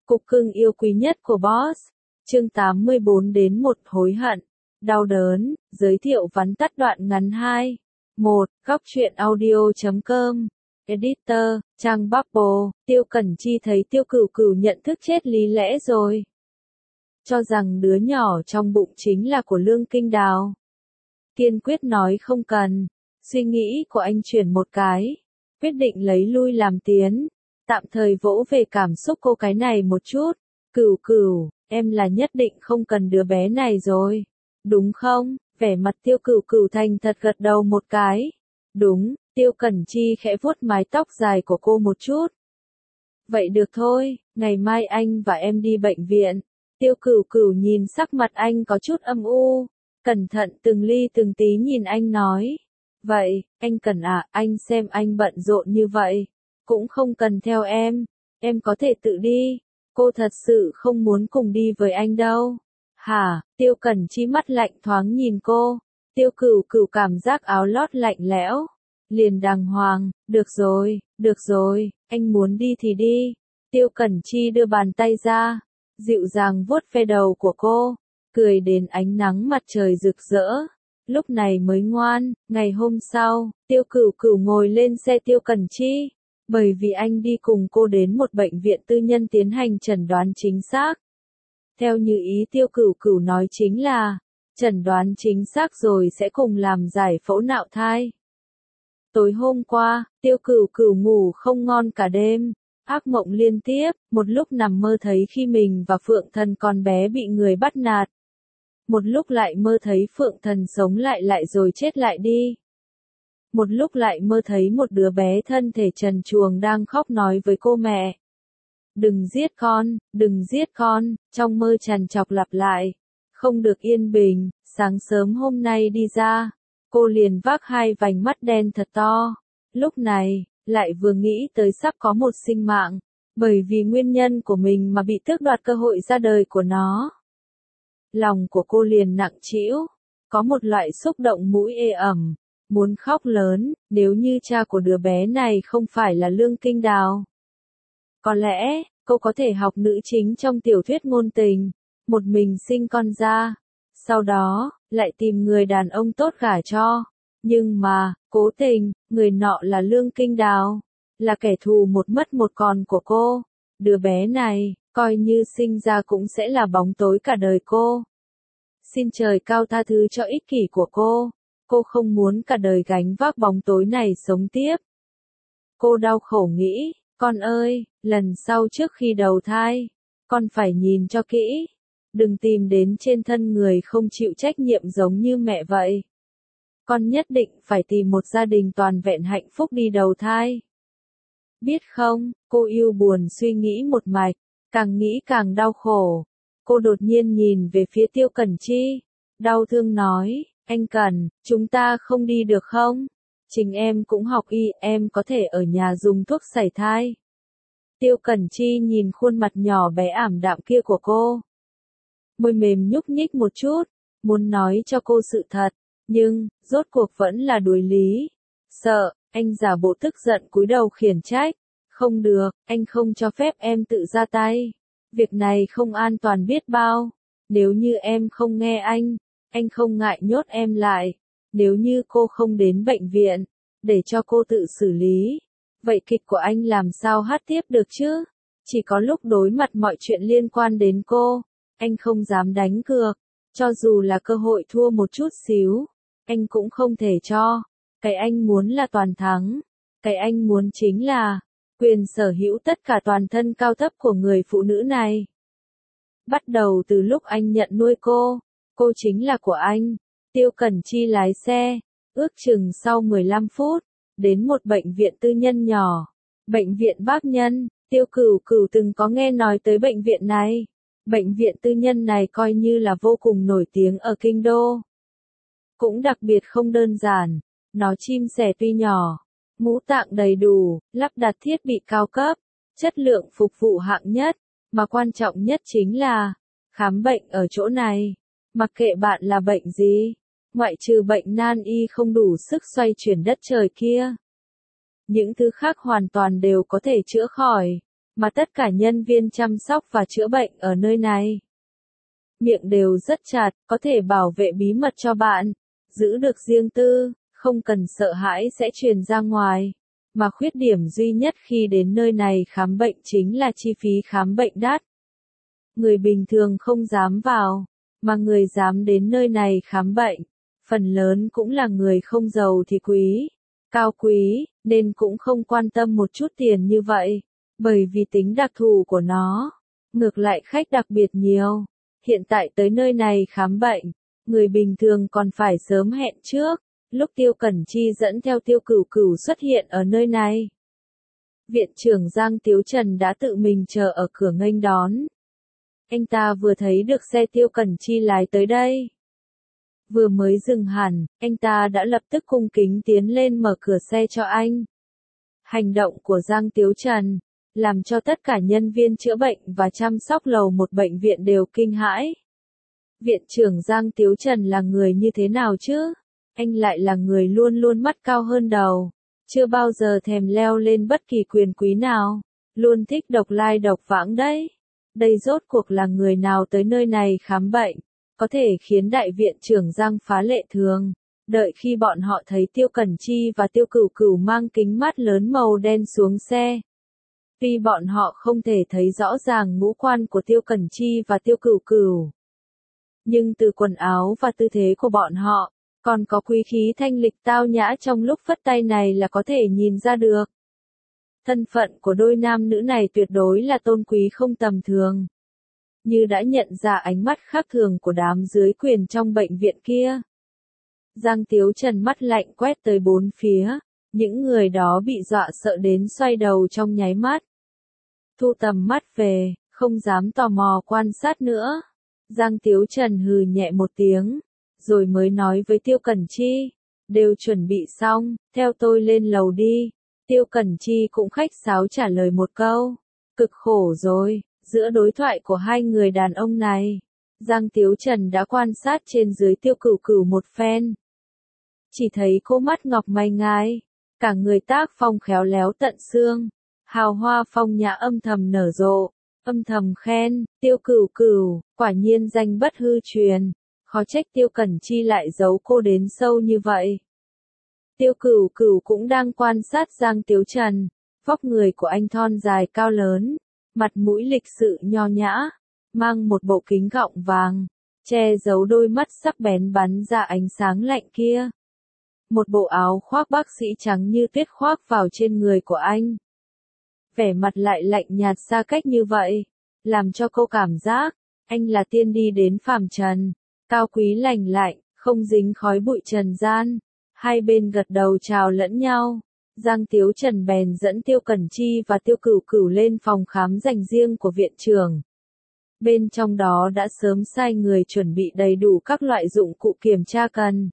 Cục cưng yêu quý nhất của Boss. Chương 84 đến 1 hối hận. Đau đớn, giới thiệu vắn tắt đoạn ngắn 2. 1. Góc truyện audio.com. Editor, trang Bubble. Tiêu Cẩn Chi thấy Tiêu Cửu Cửu nhận thức chết lý lẽ rồi. Cho rằng đứa nhỏ trong bụng chính là của Lương Kinh Đào. Kiên quyết nói không cần. Suy nghĩ của anh chuyển một cái. Quyết định lấy lui làm tiến. Tạm thời vỗ về cảm xúc cô cái này một chút. Cửu Cửu, em là nhất định không cần đứa bé này rồi. Đúng không? Vẻ mặt Tiêu Cửu Cửu thành thật gật đầu một cái. Đúng, Tiêu Cẩn Chi khẽ vuốt mái tóc dài của cô một chút. Vậy được thôi, ngày mai anh và em đi bệnh viện. Tiêu Cửu Cửu nhìn sắc mặt anh có chút âm u. Cẩn thận từng ly từng tí nhìn anh nói. Vậy, anh cần à, anh xem anh bận rộn như vậy. Cũng không cần theo em có thể tự đi. Cô thật sự không muốn cùng đi với anh đâu. Hả, Tiêu Cẩn Chi mắt lạnh thoáng nhìn cô. Tiêu Cửu Cửu cảm giác áo lót lạnh lẽo. Liền đàng hoàng, được rồi, anh muốn đi thì đi. Tiêu Cẩn Chi đưa bàn tay ra, dịu dàng vuốt ve đầu của cô, cười đến ánh nắng mặt trời rực rỡ. Lúc này mới ngoan. Ngày hôm sau, Tiêu Cửu Cửu ngồi lên xe Tiêu Cẩn Chi. Bởi vì anh đi cùng cô đến một bệnh viện tư nhân tiến hành chẩn đoán chính xác. Theo như ý Tiêu Cửu Cửu nói chính là, chẩn đoán chính xác rồi sẽ cùng làm giải phẫu nạo thai. Tối hôm qua, Tiêu Cửu Cửu ngủ không ngon cả đêm, ác mộng liên tiếp, một lúc nằm mơ thấy khi mình và Phượng Thần con bé bị người bắt nạt. Một lúc lại mơ thấy Phượng Thần sống lại rồi chết lại đi. Một lúc lại mơ thấy một đứa bé thân thể trần truồng đang khóc nói với cô mẹ. Đừng giết con, trong mơ trằn trọc lặp lại. Không được yên bình, sáng sớm hôm nay đi ra, cô liền vác hai vành mắt đen thật to. Lúc này, lại vừa nghĩ tới sắp có một sinh mạng, bởi vì nguyên nhân của mình mà bị tước đoạt cơ hội ra đời của nó. Lòng của cô liền nặng trĩu, có một loại xúc động mũi ê ẩm. Muốn khóc lớn, nếu như cha của đứa bé này không phải là Lương Kinh Đào. Có lẽ, cô có thể học nữ chính trong tiểu thuyết ngôn tình, một mình sinh con ra, sau đó, lại tìm người đàn ông tốt gả cho. Nhưng mà, cố tình, người nọ là Lương Kinh Đào, là kẻ thù một mất một còn của cô. Đứa bé này, coi như sinh ra cũng sẽ là bóng tối cả đời cô. Xin trời cao tha thứ cho ích kỷ của cô. Cô không muốn cả đời gánh vác bóng tối này sống tiếp. Cô đau khổ nghĩ, con ơi, lần sau trước khi đầu thai, con phải nhìn cho kỹ. Đừng tìm đến trên thân người không chịu trách nhiệm giống như mẹ vậy. Con nhất định phải tìm một gia đình toàn vẹn hạnh phúc đi đầu thai. Biết không, cô yêu buồn suy nghĩ một mạch, càng nghĩ càng đau khổ. Cô đột nhiên nhìn về phía Tiêu Cẩn Chi, đau thương nói. Anh Cần, chúng ta không đi được không? Chính em cũng học y, em có thể ở nhà dùng thuốc sảy thai. Tiêu Cẩn Chi nhìn khuôn mặt nhỏ bé ảm đạm kia của cô. Môi mềm nhúc nhích một chút, muốn nói cho cô sự thật, nhưng, rốt cuộc vẫn là đuối lý. Sợ, anh giả bộ tức giận cúi đầu khiển trách. Không được, anh không cho phép em tự ra tay. Việc này không an toàn biết bao. Nếu như em không nghe anh không ngại nhốt em lại. Nếu như cô không đến bệnh viện, để cho cô tự xử lý, vậy kịch của anh làm sao hát tiếp được chứ? Chỉ có lúc đối mặt mọi chuyện liên quan đến cô, anh không dám đánh cược, cho dù là cơ hội thua một chút xíu, anh cũng không thể cho. Cái anh muốn là toàn thắng, cái anh muốn chính là quyền sở hữu tất cả toàn thân cao thấp của người phụ nữ này. Bắt đầu từ lúc anh nhận nuôi cô chính là của anh. Tiêu Cẩn Chi lái xe, ước chừng sau 15 phút, đến một bệnh viện tư nhân nhỏ. Bệnh viện Bác Nhân, Tiêu Cửu Cửu từng có nghe nói tới bệnh viện này. Bệnh viện tư nhân này coi như là vô cùng nổi tiếng ở Kinh Đô. Cũng đặc biệt không đơn giản, nó chim sẻ tuy nhỏ, ngũ tạng đầy đủ, lắp đặt thiết bị cao cấp, chất lượng phục vụ hạng nhất, mà quan trọng nhất chính là khám bệnh ở chỗ này. Mặc kệ bạn là bệnh gì, ngoại trừ bệnh nan y không đủ sức xoay chuyển đất trời kia, những thứ khác hoàn toàn đều có thể chữa khỏi. mà tất cả nhân viên chăm sóc và chữa bệnh ở nơi này miệng đều rất chặt, có thể bảo vệ bí mật cho bạn, giữ được riêng tư, không cần sợ hãi sẽ truyền ra ngoài. Mà khuyết điểm duy nhất khi đến nơi này khám bệnh chính là chi phí khám bệnh đắt. Người bình thường không dám vào, mà người dám đến nơi này khám bệnh, phần lớn cũng là người không giàu thì quý, cao quý, nên cũng không quan tâm một chút tiền như vậy, bởi vì tính đặc thù của nó. Ngược lại khách đặc biệt nhiều. Hiện tại tới nơi này khám bệnh, người bình thường còn phải sớm hẹn trước. Lúc Tiêu Cẩn Chi dẫn theo Tiêu Cửu Cửu xuất hiện ở nơi này, viện trưởng Giang Tiếu Trần đã tự mình chờ ở cửa nghênh đón. Anh ta vừa thấy được xe Tiêu Cẩn Chi lái tới đây, vừa mới dừng hẳn, anh ta đã lập tức cung kính tiến lên mở cửa xe cho anh. Hành động của Giang Tiếu Trần làm cho tất cả nhân viên chữa bệnh và chăm sóc lầu một bệnh viện đều kinh hãi. Viện trưởng Giang Tiếu Trần là người như thế nào chứ? Anh lại là người luôn luôn mắt cao hơn đầu, chưa bao giờ thèm leo lên bất kỳ quyền quý nào, luôn thích độc lai độc vãng đấy. Đây rốt cuộc là người nào tới nơi này khám bệnh, có thể khiến đại viện trưởng Giang phá lệ thường. Đợi khi bọn họ thấy Tiêu Cẩn Chi và Tiêu Cửu Cửu mang kính mắt lớn màu đen xuống xe. Tuy bọn họ không thể thấy rõ ràng ngũ quan của Tiêu Cẩn Chi và Tiêu Cửu Cửu, nhưng từ quần áo và tư thế của bọn họ, còn có quý khí thanh lịch tao nhã trong lúc phất tay này là có thể nhìn ra được. Thân phận của đôi nam nữ này tuyệt đối là tôn quý không tầm thường. Như đã nhận ra ánh mắt khác thường của đám dưới quyền trong bệnh viện kia. Giang Tiếu Trần mắt lạnh quét tới bốn phía, những người đó bị dọa sợ đến xoay đầu trong nháy mắt. Thu tầm mắt về, không dám tò mò quan sát nữa. Giang Tiếu Trần hừ nhẹ một tiếng, rồi mới nói với Tiêu Cẩn Chi, đều chuẩn bị xong, theo tôi lên lầu đi. Tiêu Cẩn Chi cũng khách sáo trả lời một câu, cực khổ rồi. Giữa đối thoại của hai người đàn ông này, Giang Tiếu Trần đã quan sát trên dưới Tiêu Cửu Cửu một phen. Chỉ thấy cô mắt ngọc mày ngài, cả người tác phong khéo léo tận xương, hào hoa phong nhã âm thầm nở rộ, âm thầm khen, Tiêu Cửu Cửu, quả nhiên danh bất hư truyền, khó trách Tiêu Cẩn Chi lại giấu cô đến sâu như vậy. Tiêu Cửu Cửu cũng đang quan sát Giang Tiếu Trần, vóc người của anh thon dài cao lớn, mặt mũi lịch sự nho nhã, mang một bộ kính gọng vàng, che giấu đôi mắt sắc bén bắn ra ánh sáng lạnh kia. Một bộ áo khoác bác sĩ trắng như tuyết khoác vào trên người của anh. Vẻ mặt lại lạnh nhạt xa cách như vậy, làm cho cô cảm giác, anh là tiên đi đến phàm trần, cao quý lành lạnh, không dính khói bụi trần gian. Hai bên gật đầu chào lẫn nhau. Giang Tiếu Trần bèn dẫn Tiêu Cẩn Chi và Tiêu Cửu Cửu lên phòng khám dành riêng của viện trưởng. Bên trong đó đã sớm sai người chuẩn bị đầy đủ các loại dụng cụ kiểm tra cần.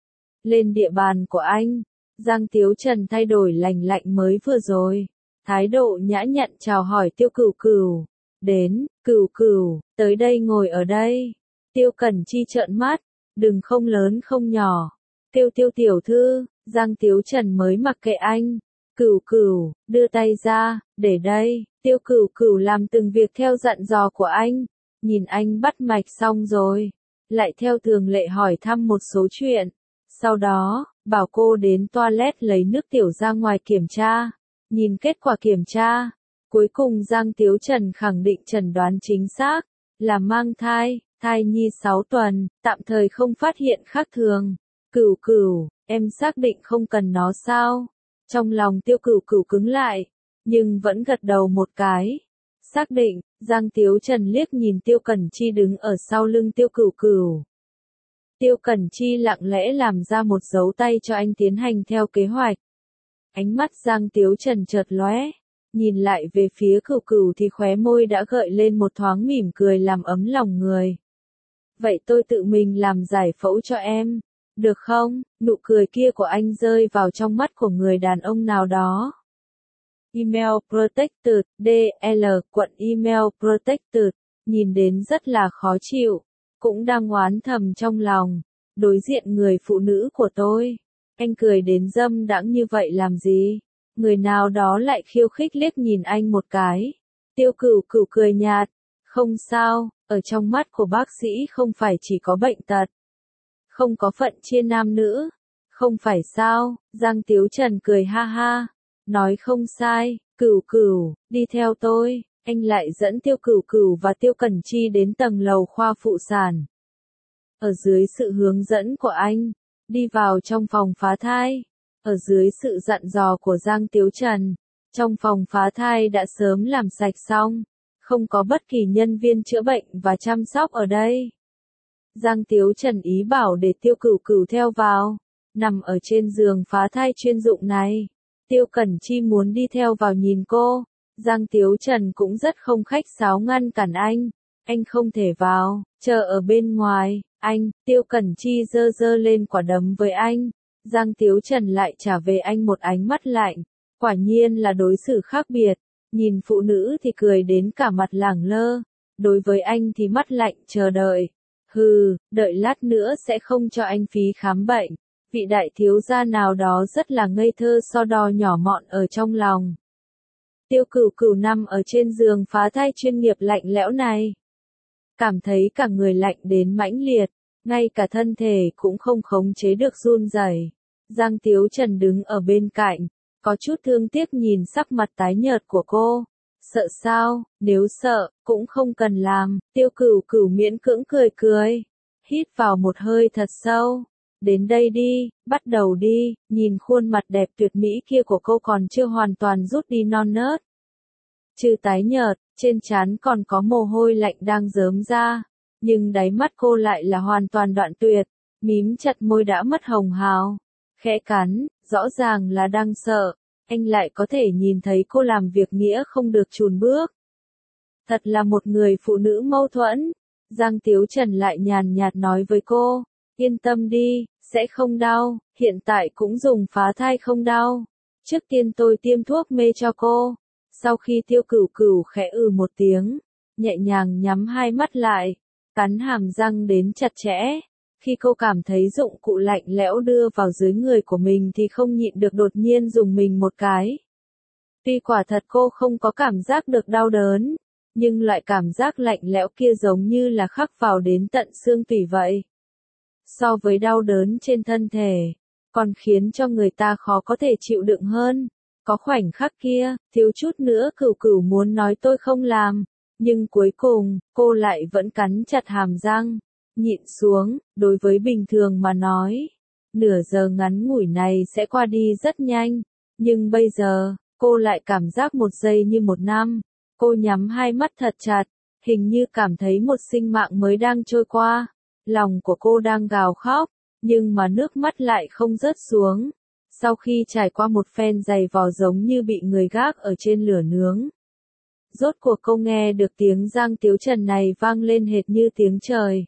Lên địa bàn của anh, Giang Tiếu Trần thay đổi lành lạnh mới vừa rồi, thái độ nhã nhặn chào hỏi Tiêu Cửu Cửu. Đến, Cửu Cửu, tới đây ngồi ở đây. Tiêu Cẩn Chi trợn mắt, đừng không lớn không nhỏ. Tiêu tiểu thư, Giang Tiếu Trần mới mặc kệ anh. Cửu Cửu, đưa tay ra, để đây. Tiêu Cửu Cửu làm từng việc theo dặn dò của anh. Nhìn anh bắt mạch xong rồi, lại theo thường lệ hỏi thăm một số chuyện. Sau đó, bảo cô đến toilet lấy nước tiểu ra ngoài kiểm tra. Nhìn kết quả kiểm tra, cuối cùng Giang Tiếu Trần khẳng định chẩn đoán chính xác, là mang thai, thai nhi 6 tuần, tạm thời không phát hiện khác thường. Cửu Cửu, em xác định không cần nó sao? Trong lòng Tiêu Cửu Cửu cứng lại, nhưng vẫn gật đầu một cái. Xác định, Giang Tiếu Trần liếc nhìn Tiêu Cẩn Chi đứng ở sau lưng Tiêu Cửu Cửu. Tiêu Cẩn Chi lặng lẽ làm ra một dấu tay cho anh tiến hành theo kế hoạch. Ánh mắt Giang Tiếu Trần chợt lóe, nhìn lại về phía Cửu Cửu thì khóe môi đã gợi lên một thoáng mỉm cười làm ấm lòng người. Vậy tôi tự mình làm giải phẫu cho em, được không? Nụ cười kia của anh rơi vào trong mắt của người đàn ông nào đó. Email Protected, DL, quận Email Protected, nhìn đến rất là khó chịu, cũng đang oán thầm trong lòng, đối diện người phụ nữ của tôi. Anh cười đến dâm đãng như vậy làm gì? Người nào đó lại khiêu khích liếc nhìn anh một cái, Tiêu Cửu Cửu cười nhạt, không sao, ở trong mắt của bác sĩ không phải chỉ có bệnh tật, không có phận chia nam nữ, không phải sao? Giang Tiếu Trần cười ha ha, nói không sai, Cửu Cửu, đi theo tôi. Anh lại dẫn Tiêu Cửu Cửu và Tiêu Cẩn Chi đến tầng lầu khoa phụ sản. Ở dưới sự hướng dẫn của anh, đi vào trong phòng phá thai. Ở dưới sự dặn dò của Giang Tiếu Trần, trong phòng phá thai đã sớm làm sạch xong, không có bất kỳ nhân viên chữa bệnh và chăm sóc ở đây. Giang Tiếu Trần ý bảo để Tiêu Cửu Cửu theo vào, nằm ở trên giường phá thai chuyên dụng này. Tiêu Cẩn Chi muốn đi theo vào nhìn cô, Giang Tiếu Trần cũng rất không khách sáo ngăn cản anh không thể vào, chờ ở bên ngoài, Tiêu Cẩn Chi giơ giơ lên quả đấm với anh, Giang Tiếu Trần lại trả về anh một ánh mắt lạnh, quả nhiên là đối xử khác biệt, nhìn phụ nữ thì cười đến cả mặt lẳng lơ, đối với anh thì mắt lạnh chờ đợi. Hừ, đợi lát nữa sẽ không cho anh phí khám bệnh. Vị đại thiếu gia nào đó rất là ngây thơ so đo nhỏ mọn ở trong lòng. Tiêu Cửu Cửu nằm ở trên giường phá thai chuyên nghiệp lạnh lẽo này. Cảm thấy cả người lạnh đến mãnh liệt, ngay cả thân thể cũng không khống chế được run rẩy. Giang Tiếu Trần đứng ở bên cạnh, có chút thương tiếc nhìn sắc mặt tái nhợt của cô. Sợ sao, nếu sợ, cũng không cần làm, Tiêu Cửu Cửu miễn cưỡng cười cười. Hít vào một hơi thật sâu. Đến đây đi, bắt đầu đi, nhìn khuôn mặt đẹp tuyệt mỹ kia của cô còn chưa hoàn toàn rút đi non nớt. Trừ tái nhợt, trên trán còn có mồ hôi lạnh đang rớm ra, nhưng đáy mắt cô lại là hoàn toàn đoạn tuyệt, mím chặt môi đã mất hồng hào, khẽ cắn, rõ ràng là đang sợ, anh lại có thể nhìn thấy cô làm việc nghĩa không được chùn bước. Thật là một người phụ nữ mâu thuẫn, Giang Tiếu Trần lại nhàn nhạt nói với cô. Yên tâm đi, sẽ không đau, hiện tại cũng dùng phá thai không đau. Trước tiên tôi tiêm thuốc mê cho cô. Sau khi Tiêu Cửu Cửu khẽ một tiếng, nhẹ nhàng nhắm hai mắt lại, cắn hàm răng đến chặt chẽ. Khi cô cảm thấy dụng cụ lạnh lẽo đưa vào dưới người của mình thì không nhịn được đột nhiên dùng mình một cái. Tuy quả thật cô không có cảm giác được đau đớn, nhưng loại cảm giác lạnh lẽo kia giống như là khắc vào đến tận xương tủy vậy. So với đau đớn trên thân thể, còn khiến cho người ta khó có thể chịu đựng hơn. Có khoảnh khắc kia, thiếu chút nữa Cửu Cửu muốn nói tôi không làm, nhưng cuối cùng, cô lại vẫn cắn chặt hàm răng, nhịn xuống, đối với bình thường mà nói. Nửa giờ ngắn ngủi này sẽ qua đi rất nhanh, nhưng bây giờ, cô lại cảm giác một giây như một năm. Cô nhắm hai mắt thật chặt, hình như cảm thấy một sinh mạng mới đang trôi qua. Lòng của cô đang gào khóc, nhưng mà nước mắt lại không rớt xuống. Sau khi trải qua một phen giày vò giống như bị người gác ở trên lửa nướng. Rốt cuộc cô nghe được tiếng Giang Tiếu Trần này vang lên hệt như tiếng trời.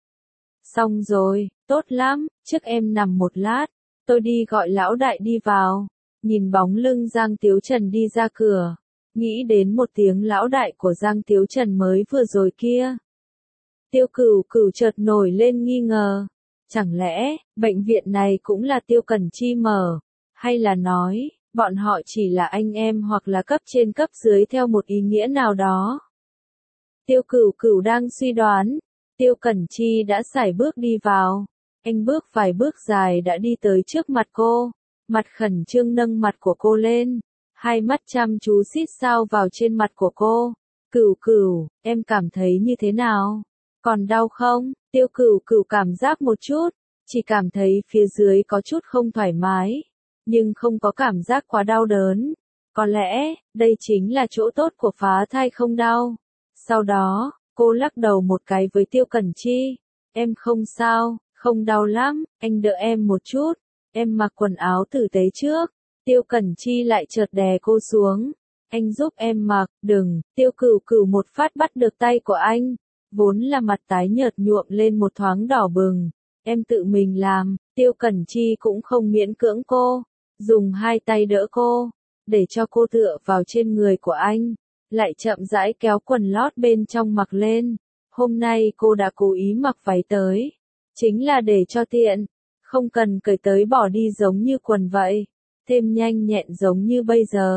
Xong rồi, tốt lắm, trước em nằm một lát, tôi đi gọi lão đại đi vào. Nhìn bóng lưng Giang Tiếu Trần đi ra cửa, nghĩ đến một tiếng lão đại của Giang Tiếu Trần mới vừa rồi kia. Tiêu Cửu Cửu chợt nổi lên nghi ngờ, chẳng lẽ, bệnh viện này cũng là Tiêu Cẩn Chi mở, hay là nói, bọn họ chỉ là anh em hoặc là cấp trên cấp dưới theo một ý nghĩa nào đó. Tiêu Cửu Cửu đang suy đoán, Tiêu Cẩn Chi đã sải bước đi vào, anh bước vài bước dài đã đi tới trước mặt cô, mặt khẩn trương nâng mặt của cô lên, hai mắt chăm chú xít sao vào trên mặt của cô. Cửu Cửu, em cảm thấy như thế nào? Còn đau không? Tiêu Cửu Cửu cảm giác một chút, chỉ cảm thấy phía dưới có chút không thoải mái, nhưng không có cảm giác quá đau đớn. Có lẽ, đây chính là chỗ tốt của phá thai không đau. Sau đó, cô lắc đầu một cái với Tiêu Cẩn Chi. Em không sao, không đau lắm, anh đỡ em một chút, em mặc quần áo tử tế trước. Tiêu Cẩn Chi lại chợt đè cô xuống. Anh giúp em mặc, đừng, Tiêu Cửu Cửu một phát bắt được tay của anh. Vốn là mặt tái nhợt nhuộm lên một thoáng đỏ bừng. Em tự mình làm, Tiêu Cẩn Chi cũng không miễn cưỡng cô. Dùng hai tay đỡ cô, để cho cô tựa vào trên người của anh. Lại chậm rãi kéo quần lót bên trong mặc lên. Hôm nay cô đã cố ý mặc váy tới. Chính là để cho tiện. Không cần cởi tới bỏ đi giống như quần vậy. Thêm nhanh nhẹn giống như bây giờ.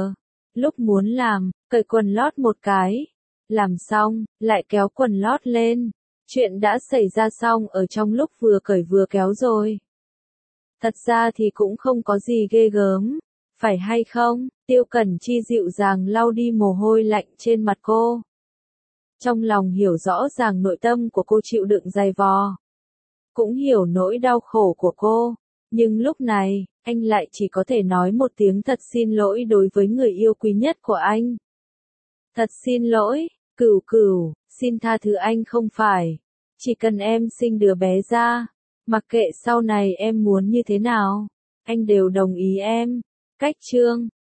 Lúc muốn làm, cởi quần lót một cái. Làm xong, lại kéo quần lót lên. Chuyện đã xảy ra xong ở trong lúc vừa cởi vừa kéo rồi. Thật ra thì cũng không có gì ghê gớm. Phải hay không? Tiêu Cẩn Chi dịu dàng lau đi mồ hôi lạnh trên mặt cô. Trong lòng hiểu rõ ràng nội tâm của cô chịu đựng dày vò. Cũng hiểu nỗi đau khổ của cô. Nhưng lúc này, anh lại chỉ có thể nói một tiếng thật xin lỗi đối với người yêu quý nhất của anh. Thật xin lỗi, Cửu Cửu, xin tha thứ anh không phải. Chỉ cần em sinh đứa bé ra, mặc kệ sau này em muốn như thế nào, anh đều đồng ý em. Cách chương